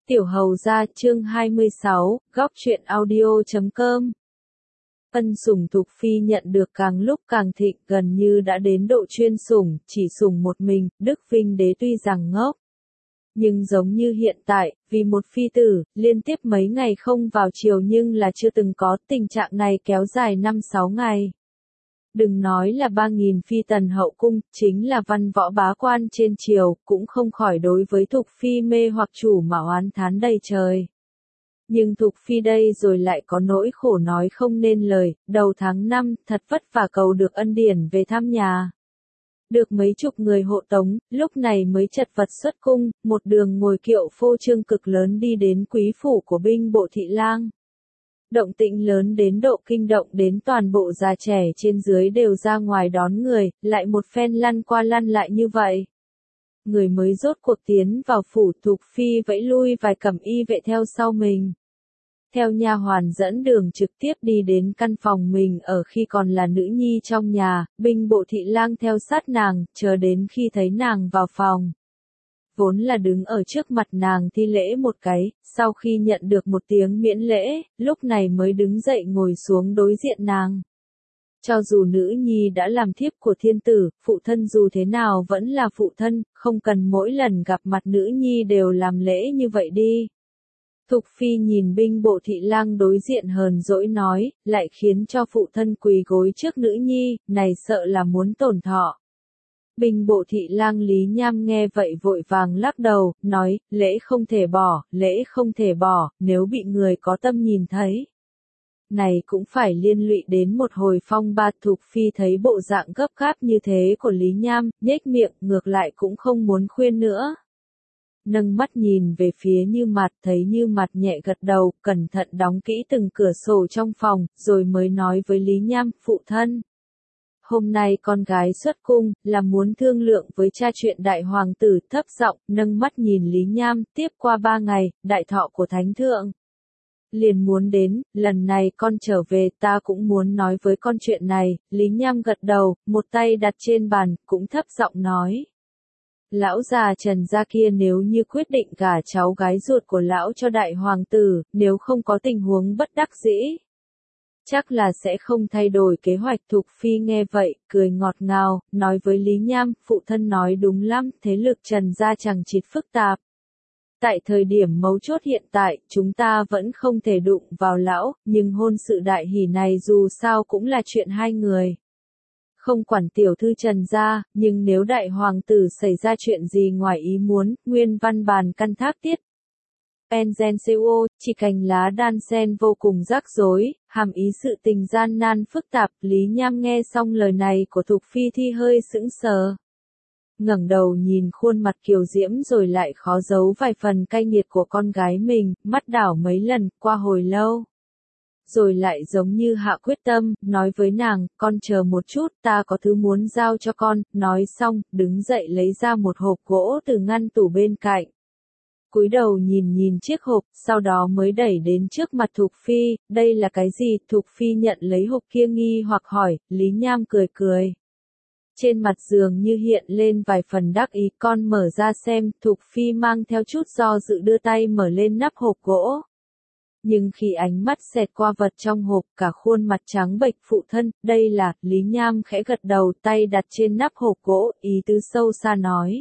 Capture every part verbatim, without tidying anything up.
Tiểu Hầu Gia chương hai mươi sáu, góc truyện audio chấm com. Ân sủng Thục Phi nhận được càng lúc càng thịnh, gần như đã đến độ chuyên sủng, chỉ sủng một mình. Đức Vinh Đế tuy rằng ngốc, nhưng giống như hiện tại, vì một phi tử, liên tiếp mấy ngày không vào triều nhưng là chưa từng có, tình trạng này kéo dài năm sáu ngày. Đừng nói là ba nghìn phi tần hậu cung, chính là văn võ bá quan trên triều, cũng không khỏi đối với Thục Phi mê hoặc chủ mà oán thán đầy trời. Nhưng Thục Phi đây rồi lại có nỗi khổ nói không nên lời, đầu tháng năm, thật vất vả cầu được ân điển về thăm nhà. Được mấy chục người hộ tống, lúc này mới chật vật xuất cung, một đường ngồi kiệu phô trương cực lớn đi đến quý phủ của binh bộ thị lang. Động tĩnh lớn đến độ kinh động đến toàn bộ già trẻ trên dưới đều ra ngoài đón người, lại một phen lăn qua lăn lại như vậy. Người mới rốt cuộc tiến vào phủ, Thục Phi vẫy lui vài cẩm y vệ theo sau mình. Theo nha hoàn dẫn đường trực tiếp đi đến căn phòng mình ở khi còn là nữ nhi trong nhà, binh bộ thị lang theo sát nàng, chờ đến khi thấy nàng vào phòng. Vốn là đứng ở trước mặt nàng thi lễ một cái, sau khi nhận được một tiếng miễn lễ, lúc này mới đứng dậy ngồi xuống đối diện nàng. Cho dù nữ nhi đã làm thiếp của thiên tử, phụ thân dù thế nào vẫn là phụ thân, không cần mỗi lần gặp mặt nữ nhi đều làm lễ như vậy đi. Thục Phi nhìn binh bộ thị lang đối diện hờn dỗi nói, lại khiến cho phụ thân quỳ gối trước nữ nhi, này sợ là muốn tổn thọ. Binh bộ thị lang Lý Nham nghe vậy vội vàng lắc đầu, nói, lễ không thể bỏ, lễ không thể bỏ, nếu bị người có tâm nhìn thấy. Này cũng phải liên lụy đến một hồi phong ba. Thục Phi thấy bộ dạng gấp gáp như thế của Lý Nham, nhếch miệng, ngược lại cũng không muốn khuyên nữa. Nâng mắt nhìn về phía Như Mạt, thấy Như Mạt nhẹ gật đầu, cẩn thận đóng kỹ từng cửa sổ trong phòng, rồi mới nói với Lý Nham, phụ thân. Hôm nay con gái xuất cung, là muốn thương lượng với cha chuyện đại hoàng tử. Thấp giọng, nâng mắt nhìn Lý Nham, tiếp qua ba ngày, đại thọ của Thánh Thượng. Liền muốn đến, lần này con trở về ta cũng muốn nói với con chuyện này. Lý Nham gật đầu, một tay đặt trên bàn, cũng thấp giọng nói. Lão già Trần gia kia nếu như quyết định gả cháu gái ruột của lão cho đại hoàng tử, nếu không có tình huống bất đắc dĩ, chắc là sẽ không thay đổi kế hoạch. Thục Phi nghe vậy, cười ngọt ngào, nói với Lý Nham, phụ thân nói đúng lắm, thế lực Trần gia chẳng chịt phức tạp. Tại thời điểm mấu chốt hiện tại, chúng ta vẫn không thể đụng vào lão, nhưng hôn sự đại hỷ này dù sao cũng là chuyện hai người. Không quản tiểu thư Trần gia, nhưng nếu đại hoàng tử xảy ra chuyện gì ngoài ý muốn, nguyên văn bàn căn thác tiết. Pengenco, chỉ cành lá đan sen vô cùng rắc rối, hàm ý sự tình gian nan phức tạp. Lý Nham nghe xong lời này của Thục Phi thì hơi sững sờ. Ngẩng đầu nhìn khuôn mặt kiều diễm rồi lại khó giấu vài phần cay nghiệt của con gái mình, mắt đảo mấy lần, qua hồi lâu. Rồi lại giống như hạ quyết tâm, nói với nàng, con chờ một chút, ta có thứ muốn giao cho con. Nói xong, đứng dậy lấy ra một hộp gỗ từ ngăn tủ bên cạnh. Cúi đầu nhìn nhìn chiếc hộp, sau đó mới đẩy đến trước mặt Thục Phi, đây là cái gì? Thục Phi nhận lấy hộp kia nghi hoặc hỏi, Lý Nham cười cười. Trên mặt dường như hiện lên vài phần đắc ý, con mở ra xem. Thục Phi mang theo chút do dự đưa tay mở lên nắp hộp gỗ. Nhưng khi ánh mắt xẹt qua vật trong hộp, cả khuôn mặt trắng bệch. Phụ thân, đây là. Lý Nham khẽ gật đầu, tay đặt trên nắp hộp gỗ, ý tứ sâu xa nói.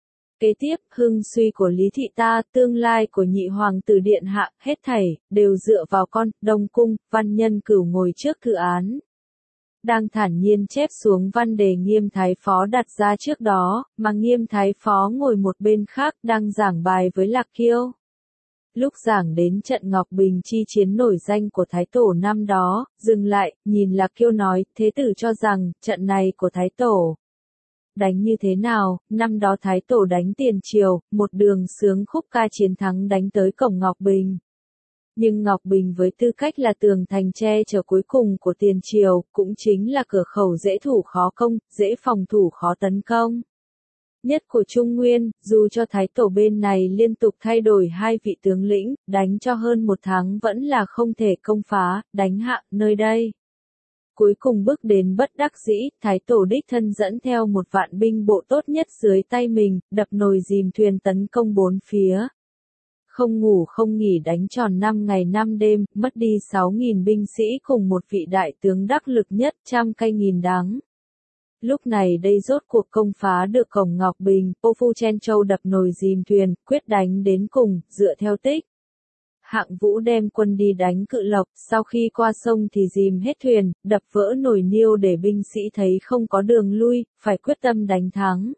Kế tiếp, hưng suy của Lý thị ta, tương lai của nhị hoàng tử điện hạ, hết thảy, đều dựa vào con. Đông cung, văn nhân cửu ngồi trước thư án. Đang thản nhiên chép xuống văn đề Nghiêm Thái Phó đặt ra trước đó, mà Nghiêm Thái Phó ngồi một bên khác đang giảng bài với Lạc Kiêu. Lúc giảng đến trận Ngọc Bình chi chiến nổi danh của Thái Tổ năm đó, dừng lại, nhìn Lạc Kiêu nói, thế tử cho rằng, trận này của Thái Tổ đánh như thế nào? Năm đó Thái Tổ đánh Tiền Triều, một đường sướng khúc ca chiến thắng đánh tới cổng Ngọc Bình. Nhưng Ngọc Bình với tư cách là tường thành che chở cuối cùng của Tiền Triều, cũng chính là cửa khẩu dễ thủ khó công, dễ phòng thủ khó tấn công nhất của Trung Nguyên. Dù cho Thái Tổ bên này liên tục thay đổi hai vị tướng lĩnh, đánh cho hơn một tháng vẫn là không thể công phá, đánh hạ nơi đây. Cuối cùng bước đến bất đắc dĩ, Thái Tổ đích thân dẫn theo một vạn binh bộ tốt nhất dưới tay mình, đập nồi dìm thuyền tấn công bốn phía. không ngủ không nghỉ đánh tròn năm ngày năm đêm, mất đi sáu nghìn binh sĩ cùng một vị đại tướng đắc lực nhất trăm cây nghìn đắng. Lúc này đây rốt cuộc công phá được cổng Ngọc Bình, Ô Phu chen châu đập nồi dìm thuyền, quyết đánh đến cùng, dựa theo tích. Hạng Vũ đem quân đi đánh Cự Lộc, sau khi qua sông thì dìm hết thuyền, đập vỡ nồi niêu để binh sĩ thấy không có đường lui, phải quyết tâm đánh thắng.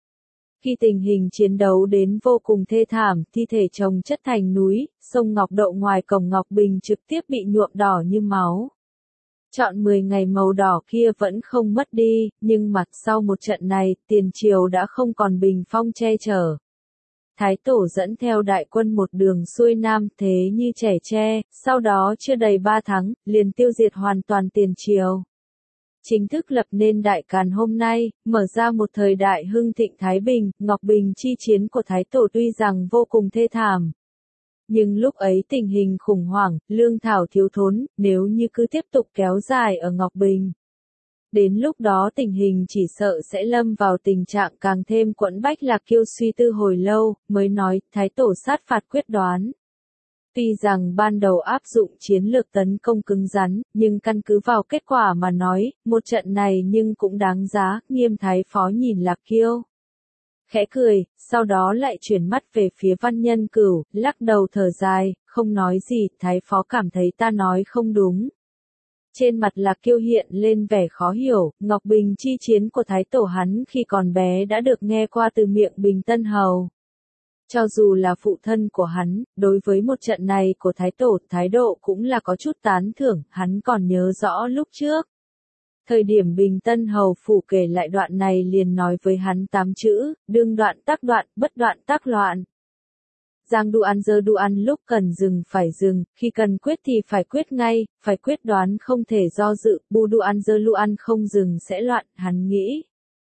Khi tình hình chiến đấu đến vô cùng thê thảm, thi thể chồng chất thành núi, sông Ngọc Đậu ngoài cổng Ngọc Bình trực tiếp bị nhuộm đỏ như máu. Trọn mười ngày màu đỏ kia vẫn không mất đi, nhưng mặt sau một trận này, tiền triều đã không còn bình phong che chở. Thái Tổ dẫn theo đại quân một đường xuôi nam thế như trẻ tre, sau đó chưa đầy ba tháng, liền tiêu diệt hoàn toàn tiền triều. Chính thức lập nên Đại Càn hôm nay, mở ra một thời đại hưng thịnh Thái Bình, Ngọc Bình chi chiến của Thái Tổ tuy rằng vô cùng thê thảm. Nhưng lúc ấy tình hình khủng hoảng, lương thảo thiếu thốn, nếu như cứ tiếp tục kéo dài ở Ngọc Bình. Đến lúc đó tình hình chỉ sợ sẽ lâm vào tình trạng càng thêm quẫn bách. Lạc Kiêu suy tư hồi lâu, mới nói, Thái Tổ sát phạt quyết đoán. Tuy rằng ban đầu áp dụng chiến lược tấn công cứng rắn, nhưng căn cứ vào kết quả mà nói, một trận này nhưng cũng đáng giá, Nghiêm Thái Phó nhìn Lạc Kiêu. Khẽ cười, sau đó lại chuyển mắt về phía Văn Nhân Cửu, lắc đầu thở dài, không nói gì, Thái Phó cảm thấy ta nói không đúng. Trên mặt Lạc Kiêu hiện lên vẻ khó hiểu, Ngọc Bình chi chiến của Thái Tổ hắn khi còn bé đã được nghe qua từ miệng Bình Tân Hầu. Cho dù là phụ thân của hắn, đối với một trận này của Thái Tổ, thái độ cũng là có chút tán thưởng, hắn còn nhớ rõ lúc trước. Thời điểm Bình Tân Hầu phủ kể lại đoạn này liền nói với hắn tám chữ, đương đoạn tác đoạn, bất đoạn tác loạn. Giang đu ăn dơ đu ăn, lúc cần dừng phải dừng, khi cần quyết thì phải quyết ngay, phải quyết đoán không thể do dự, bu đu ăn dơ lu ăn không dừng sẽ loạn, hắn nghĩ.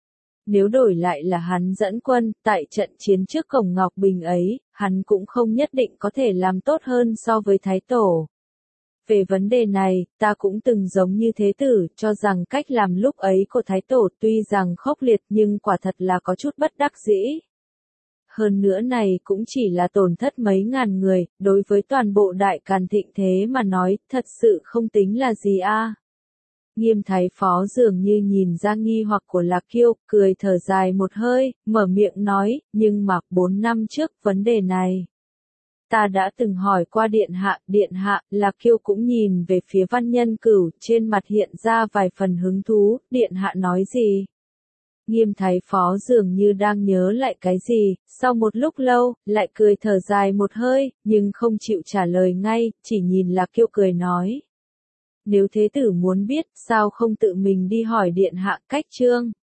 Nếu đổi lại là hắn dẫn quân, tại trận chiến trước cổng Ngọc Bình ấy, hắn cũng không nhất định có thể làm tốt hơn so với Thái Tổ. Về vấn đề này, ta cũng từng giống như thế tử, cho rằng cách làm lúc ấy của Thái Tổ tuy rằng khốc liệt nhưng quả thật là có chút bất đắc dĩ. Hơn nữa này cũng chỉ là tổn thất mấy ngàn người, đối với toàn bộ Đại Càn thịnh thế mà nói, thật sự không tính là gì a. Nghiêm Thái Phó dường như nhìn ra nghi hoặc của Lạc Kiêu, cười thở dài một hơi, mở miệng nói, nhưng mà bốn năm trước vấn đề này. Ta đã từng hỏi qua Điện Hạ, Điện Hạ, Lạc Kiêu cũng nhìn về phía Văn Nhân Cửu, trên mặt hiện ra vài phần hứng thú, Điện Hạ nói gì? Nghiêm Thái Phó dường như đang nhớ lại cái gì, sau một lúc lâu, lại cười thở dài một hơi, nhưng không chịu trả lời ngay, chỉ nhìn Lạc Kiêu cười nói. Nếu thế tử muốn biết, sao không tự mình đi hỏi Điện Hạ cách chương?